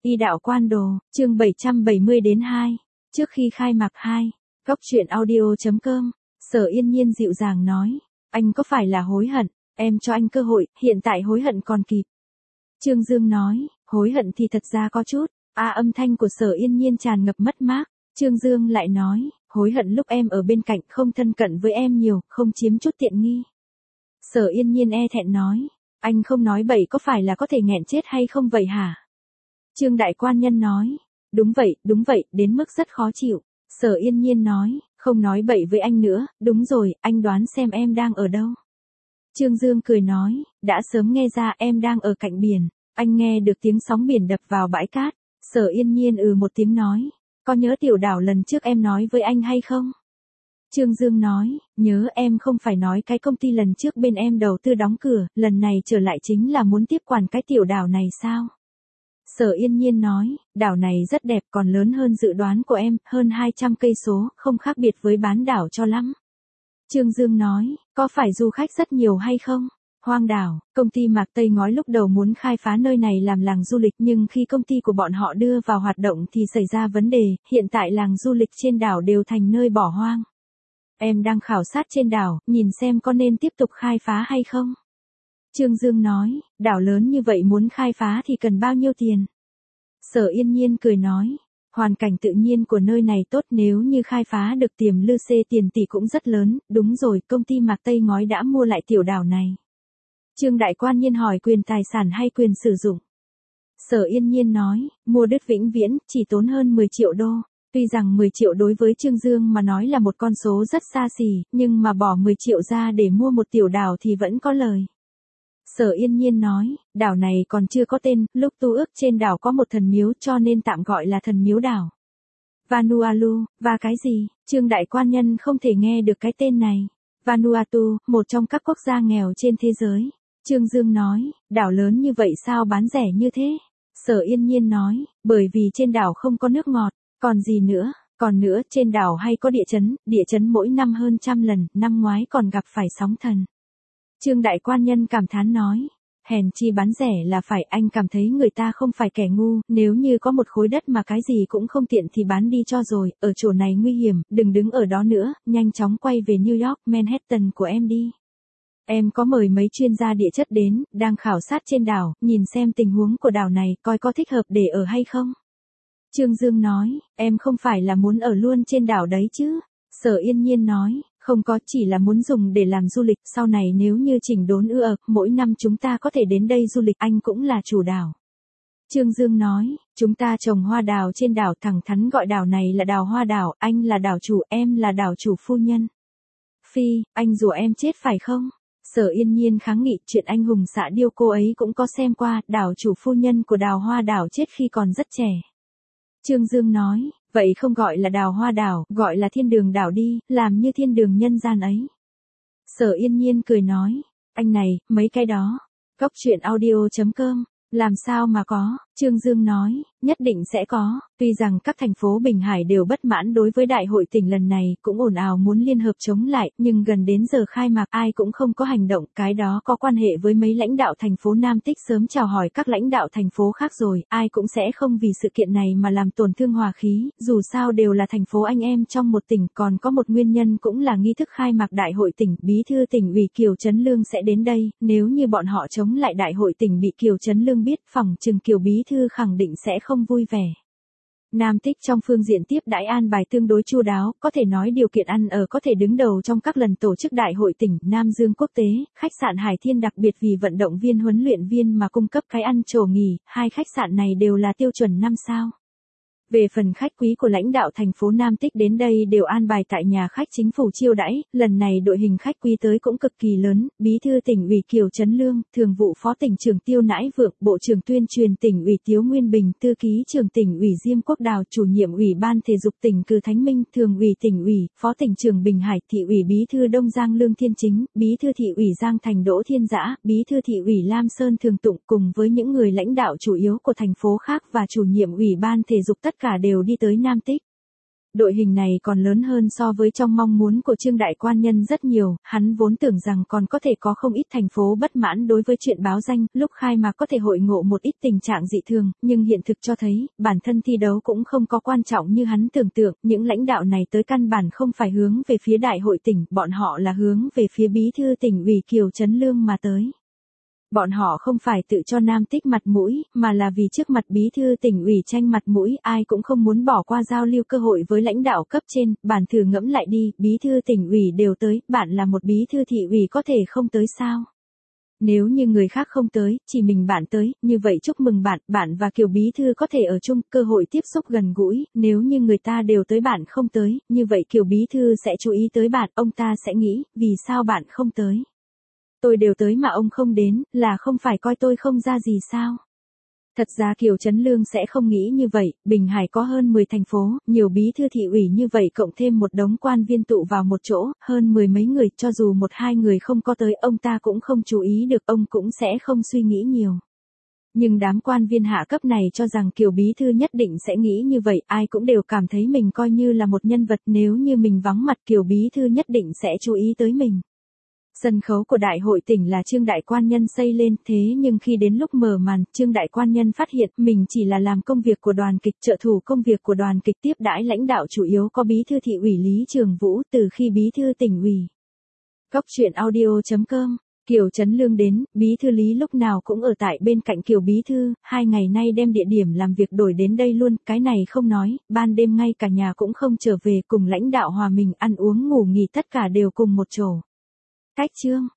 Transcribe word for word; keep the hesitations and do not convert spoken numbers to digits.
Y đạo quan đồ, chương bảy trăm bảy mươi đến hai. Trước khi khai mạc hai. Góc truyện audio.com. Sở Yên Nhiên dịu dàng nói. Anh có phải là hối hận? Em cho anh cơ hội, hiện tại hối hận còn kịp. Trương Dương nói, hối hận thì thật ra có chút. A âm thanh của Sở Yên Nhiên tràn ngập mất mát. Trương Dương lại nói, hối hận lúc em ở bên cạnh không thân cận với em nhiều, không chiếm chút tiện nghi. Sở Yên Nhiên e thẹn nói, anh không nói bậy có phải là có thể nghẹn chết hay không vậy hả? Trương Đại Quan Nhân nói, đúng vậy, đúng vậy, đến mức rất khó chịu. Sở Yên Nhiên nói, không nói bậy với anh nữa, đúng rồi, anh đoán xem em đang ở đâu. Trương Dương cười nói, đã sớm nghe ra em đang ở cạnh biển, anh nghe được tiếng sóng biển đập vào bãi cát. Sở Yên Nhiên ừ một tiếng nói, có nhớ tiểu đảo lần trước em nói với anh hay không? Trương Dương nói, nhớ em không phải nói cái công ty lần trước bên em đầu tư đóng cửa, lần này trở lại chính là muốn tiếp quản cái tiểu đảo này sao? Sở Yên Nhiên nói, đảo này rất đẹp còn lớn hơn dự đoán của em, hơn hai trăm cây số, không khác biệt với bán đảo cho lắm. Trương Dương nói, có phải du khách rất nhiều hay không? Hoang đảo, công ty Mạc Tây Ngói lúc đầu muốn khai phá nơi này làm làng du lịch nhưng khi công ty của bọn họ đưa vào hoạt động thì xảy ra vấn đề, hiện tại làng du lịch trên đảo đều thành nơi bỏ hoang. Em đang khảo sát trên đảo, nhìn xem có nên tiếp tục khai phá hay không? Trương Dương nói, đảo lớn như vậy muốn khai phá thì cần bao nhiêu tiền? Sở Yên Nhiên cười nói, hoàn cảnh tự nhiên của nơi này tốt nếu như khai phá được tiềm lư xê tiền tỷ cũng rất lớn, đúng rồi, công ty Mạc Tây Ngói đã mua lại tiểu đảo này. Trương Đại Quan Nhân hỏi quyền tài sản hay quyền sử dụng? Sở Yên Nhiên nói, mua đất vĩnh viễn, chỉ tốn hơn mười triệu đô. Tuy rằng mười triệu đối với Trương Dương mà nói là một con số rất xa xỉ, nhưng mà bỏ mười triệu ra để mua một tiểu đảo thì vẫn có lời. Sở Yên Nhiên nói, đảo này còn chưa có tên, lúc tu ước trên đảo có một thần miếu cho nên tạm gọi là thần miếu đảo. Vanuatu, và cái gì? Trương Đại Quan Nhân không thể nghe được cái tên này. Vanuatu, một trong các quốc gia nghèo trên thế giới. Trương Dương nói, đảo lớn như vậy sao bán rẻ như thế? Sở Yên Nhiên nói, bởi vì trên đảo không có nước ngọt, còn gì nữa, còn nữa trên đảo hay có địa chấn, địa chấn mỗi năm hơn trăm lần, năm ngoái còn gặp phải sóng thần. Trương Đại Quan Nhân cảm thán nói, hèn chi bán rẻ là phải, anh cảm thấy người ta không phải kẻ ngu, nếu như có một khối đất mà cái gì cũng không tiện thì bán đi cho rồi, ở chỗ này nguy hiểm, đừng đứng ở đó nữa, nhanh chóng quay về New York, Manhattan của em đi. Em có mời mấy chuyên gia địa chất đến, đang khảo sát trên đảo, nhìn xem tình huống của đảo này, coi có thích hợp để ở hay không. Trương Dương nói, em không phải là muốn ở luôn trên đảo đấy chứ? Sở Yên Nhiên nói, không có, chỉ là muốn dùng để làm du lịch, sau này nếu như chỉnh đốn ưa ợp, mỗi năm chúng ta có thể đến đây du lịch, anh cũng là chủ đảo. Trương Dương nói, chúng ta trồng hoa đào trên đảo, thẳng thắn gọi đảo này là đào hoa đảo, anh là đảo chủ, em là đảo chủ phu nhân. Phi, anh rủa em chết phải không? Sở Yên Nhiên kháng nghị, chuyện anh hùng xạ điêu cô ấy cũng có xem qua, đảo chủ phu nhân của đào hoa đảo chết khi còn rất trẻ. Trương Dương nói, vậy không gọi là đào hoa đảo, gọi là thiên đường đảo đi, làm như thiên đường nhân gian ấy. Sở Yên Nhiên cười nói, anh này, mấy cái đó. Góc truyện audio.com, làm sao mà có? Trương Dương nói, nhất định sẽ có, tuy rằng các thành phố Bình Hải đều bất mãn đối với đại hội tỉnh lần này, cũng ồn ào muốn liên hợp chống lại, nhưng gần đến giờ khai mạc ai cũng không có hành động, cái đó có quan hệ với mấy lãnh đạo thành phố Nam Tích sớm chào hỏi các lãnh đạo thành phố khác rồi, ai cũng sẽ không vì sự kiện này mà làm tổn thương hòa khí, dù sao đều là thành phố anh em trong một tỉnh, còn có một nguyên nhân cũng là nghi thức khai mạc đại hội tỉnh, bí thư tỉnh ủy Kiều Trấn Lương sẽ đến đây, nếu như bọn họ chống lại đại hội tỉnh bị Kiều Trấn Lương biết, phỏng chừng Kiều bí thư khẳng định sẽ không vui vẻ. Nam Tích trong phương diện tiếp đãi an bài tương đối chu đáo, có thể nói điều kiện ăn ở có thể đứng đầu trong các lần tổ chức đại hội tỉnh. Nam Dương Quốc tế, khách sạn Hải Thiên đặc biệt vì vận động viên huấn luyện viên mà cung cấp cái ăn trổ nghỉ, hai khách sạn này đều là tiêu chuẩn năm sao. Về phần khách quý của lãnh đạo thành phố Nam Tích đến đây đều an bài tại nhà khách chính phủ chiêu đãi, lần này đội hình khách quý tới cũng cực kỳ lớn, bí thư tỉnh ủy Kiều Trấn Lương, thường vụ phó tỉnh trưởng Tiêu Nãi Vượng, bộ trưởng tuyên truyền tỉnh ủy Tiếu Nguyên Bình, thư ký trưởng tỉnh ủy Diêm Quốc Đào, chủ nhiệm ủy ban thể dục tỉnh Cừ Thánh Minh, thường ủy tỉnh ủy, phó tỉnh trưởng Bình Hải, thị ủy bí thư Đông Giang Lương Thiên Chính, bí thư thị ủy Giang Thành Đỗ Thiên Dã, bí thư thị ủy Lam Sơn Thường Tụng cùng với những người lãnh đạo chủ yếu của thành phố khác và chủ nhiệm ủy ban thể dục tất cả đều đi tới Nam Tích. Đội hình này còn lớn hơn so với trong mong muốn của Trương Đại Quan Nhân rất nhiều, hắn vốn tưởng rằng còn có thể có không ít thành phố bất mãn đối với chuyện báo danh, lúc khai mạc có thể hội ngộ một ít tình trạng dị thường, nhưng hiện thực cho thấy, bản thân thi đấu cũng không có quan trọng như hắn tưởng tượng, những lãnh đạo này tới căn bản không phải hướng về phía đại hội tỉnh, bọn họ là hướng về phía bí thư tỉnh ủy Kiều Trấn Lương mà tới. Bọn họ không phải tự cho Nam Tích mặt mũi, mà là vì trước mặt bí thư tỉnh ủy tranh mặt mũi, ai cũng không muốn bỏ qua giao lưu cơ hội với lãnh đạo cấp trên, bản thử ngẫm lại đi, bí thư tỉnh ủy đều tới, bạn là một bí thư thị ủy có thể không tới sao? Nếu như người khác không tới, chỉ mình bạn tới, như vậy chúc mừng bạn, bạn và Kiều bí thư có thể ở chung, cơ hội tiếp xúc gần gũi, nếu như người ta đều tới bạn không tới, như vậy Kiều bí thư sẽ chú ý tới bạn, ông ta sẽ nghĩ, vì sao bạn không tới? Tôi đều tới mà ông không đến, là không phải coi tôi không ra gì sao? Thật ra Kiều Trấn Lương sẽ không nghĩ như vậy, Bình Hải có hơn mười thành phố, nhiều bí thư thị ủy như vậy cộng thêm một đống quan viên tụ vào một chỗ, hơn mười mấy người, cho dù một hai người không có tới, ông ta cũng không chú ý được, ông cũng sẽ không suy nghĩ nhiều. Nhưng đám quan viên hạ cấp này cho rằng Kiều bí thư nhất định sẽ nghĩ như vậy, ai cũng đều cảm thấy mình coi như là một nhân vật, nếu như mình vắng mặt Kiều bí thư nhất định sẽ chú ý tới mình. Sân khấu của đại hội tỉnh là Trương Đại Quan Nhân xây lên, thế nhưng khi đến lúc mở màn, Trương Đại Quan Nhân phát hiện mình chỉ là làm công việc của đoàn kịch, trợ thủ công việc của đoàn kịch, tiếp đãi lãnh đạo chủ yếu có bí thư thị ủy Lý Trường Vũ, từ khi bí thư tỉnh ủy. Góc truyện audio chấm com. Kiều Trấn Lương đến, bí thư Lý lúc nào cũng ở tại bên cạnh Kiều bí thư, hai ngày nay đem địa điểm làm việc đổi đến đây luôn, cái này không nói, ban đêm ngay cả nhà cũng không trở về, cùng lãnh đạo hòa mình ăn uống ngủ nghỉ tất cả đều cùng một chỗ. Cách chương